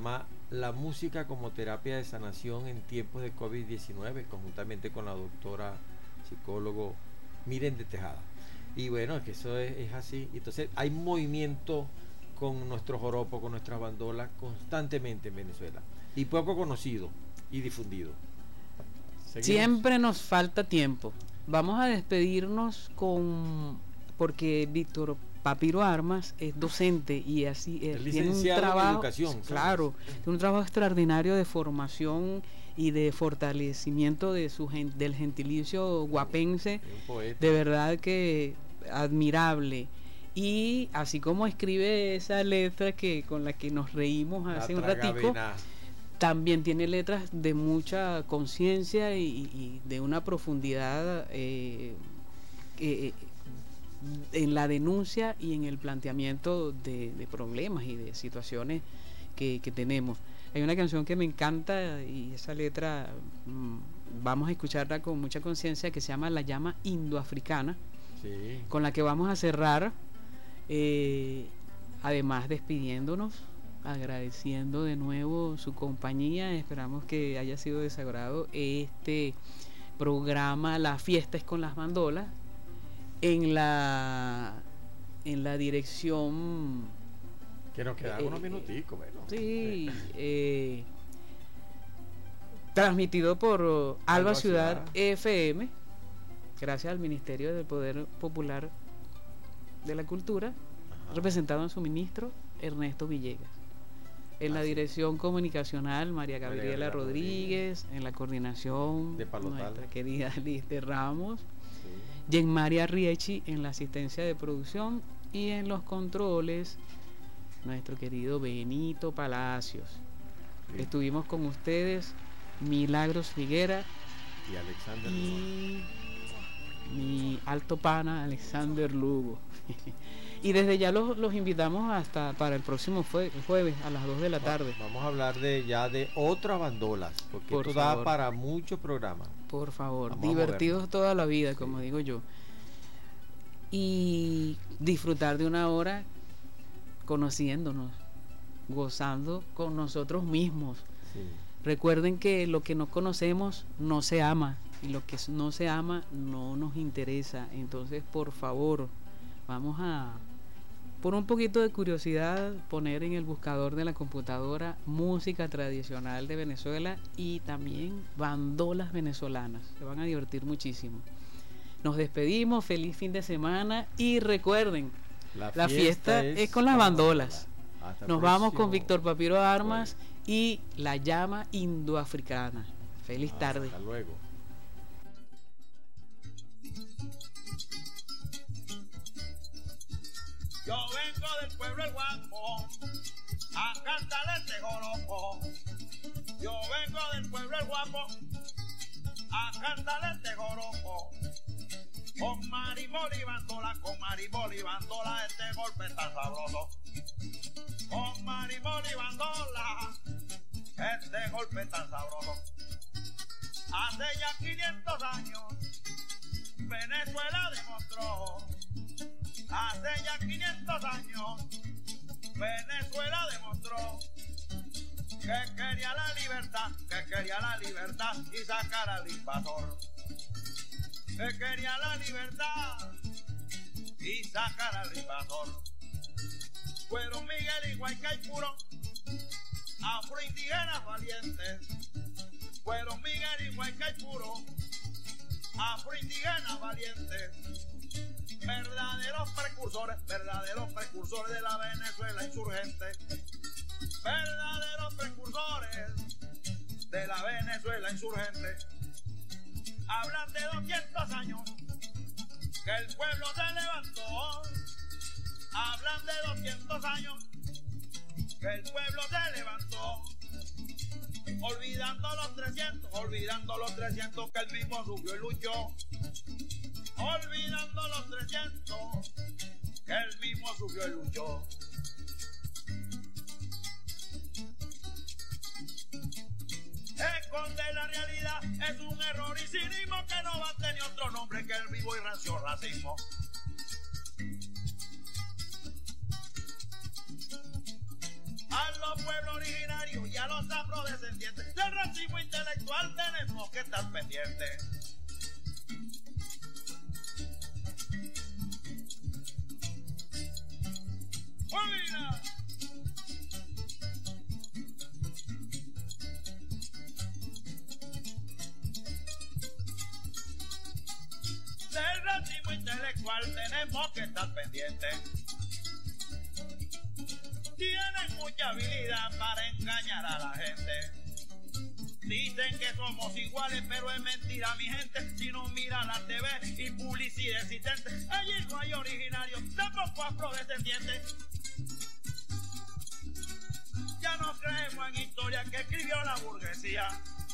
la música como terapia de sanación en tiempos de COVID-19, conjuntamente con la doctora psicólogo Miren de Tejada. Y bueno, es que eso es así. Entonces hay movimiento con nuestros joropos, con nuestras bandolas constantemente en Venezuela, y poco conocido y difundido. ¿Seguimos? Siempre nos falta tiempo. Vamos a despedirnos porque Víctor Papiro Armas es docente y así tiene un trabajo en educación, claro, tiene un trabajo extraordinario de formación y de fortalecimiento de del gentilicio guapense, de verdad que admirable. Y así como escribe esa letra con la que nos reímos hace un ratico, también tiene letras de mucha conciencia y de una profundidad en la denuncia y en el planteamiento de problemas y de situaciones que tenemos. Hay una canción que me encanta y esa letra vamos a escucharla con mucha conciencia, que se llama La Llama Indoafricana, sí, con la que vamos a cerrar, además despidiéndonos, agradeciendo de nuevo su compañía. Esperamos que haya sido de su agrado este programa La Fiesta es con las Bandolas, en la dirección que nos quedan unos minuticos, bueno. Sí, transmitido por Alba Ciudad FM, gracias al Ministerio del Poder Popular de la Cultura, representado en su ministro Ernesto Villegas. En la dirección comunicacional, María Gabriela Rodríguez. En la coordinación, nuestra querida Liz de Ramos. Jen María Riechi en la asistencia de producción. Y en los controles, nuestro querido Benito Palacios. Sí. Estuvimos con ustedes, Milagros Figuera y Alexander y mi alto pana Alexander Lugo. Y desde ya los invitamos hasta para el próximo jueves a las 2 de la tarde. Vamos a hablar de otras bandolas, porque esto da para muchos programas. Por favor, divertidos toda la vida, como digo yo. Y disfrutar de una hora conociéndonos, gozando con nosotros mismos. Sí. Recuerden que lo que no conocemos no se ama, y lo que no se ama no nos interesa. Entonces, por favor, vamos a, por un poquito de curiosidad, poner en el buscador de la computadora música tradicional de Venezuela y también bandolas venezolanas. Se van a divertir muchísimo. Nos despedimos, feliz fin de semana y recuerden, la fiesta es con las bandolas. Nos vamos con Víctor Papiro Armas y La Llama Indoafricana. Feliz tarde. Hasta luego. Yo vengo del pueblo El Guapo a cantar este joropo. Yo vengo del pueblo El Guapo a cantar este joropo. Con maribol y bandola, este golpe tan sabroso. Con maribol y bandola, este golpe tan sabroso. Hace ya 500 años, Venezuela demostró. Hace ya 500 años, Venezuela demostró que quería la libertad y sacar al invasor. Que quería la libertad y sacar al invasor. Fueron Miguel y Guaycaipuro, afroindígenas valientes. Fueron Miguel y Guaycaipuro, afroindígenas valientes. Verdaderos precursores de la Venezuela insurgente. Verdaderos precursores de la Venezuela insurgente. Hablan de 200 años que el pueblo se levantó. Hablan de 200 años que el pueblo se levantó. Olvidando los 300 que él mismo sufrió y luchó. Olvidando los 300 que él mismo sufrió y luchó. Esconder la realidad es un error y cinismo que no va a tener otro nombre que el vivo y rancio racismo. A los pueblos originarios y a los afrodescendientes del racismo intelectual tenemos que estar pendientes. ¡Oiga! Del racismo intelectual tenemos que estar pendientes. Tienen mucha habilidad para engañar a la gente. Dicen que somos iguales, pero es mentira, mi gente. Si no mira la TV y publicidad existente, allí no hay originarios, tampoco afrodescendientes. Ya no creemos en historia que escribió la burguesía.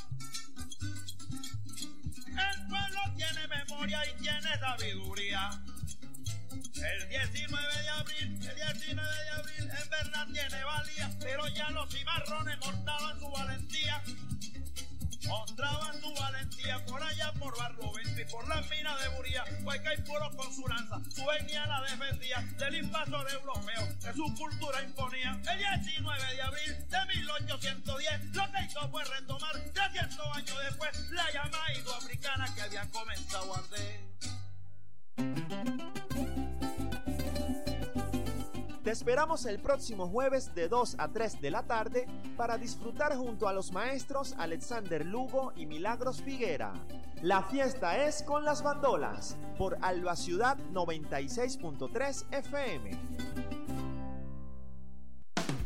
El pueblo tiene memoria y tiene sabiduría. El 19 de abril, en verdad tiene valía, pero ya los cimarrones mostraban su valentía. Mostraban su valentía por allá por Barlovento y por las minas de Buría, Huayca y Puro con su lanza, su etnia la defendía del invasor europeo que su cultura imponía. El 19 de abril de 1810 lo que hizo fue retomar 300 años después la llama indoafricana que había comenzado a arder. Te esperamos el próximo jueves de 2 a 3 de la tarde para disfrutar junto a los maestros Alexander Lugo y Milagros Figuera. La fiesta es con las bandolas por Alba Ciudad 96.3 FM.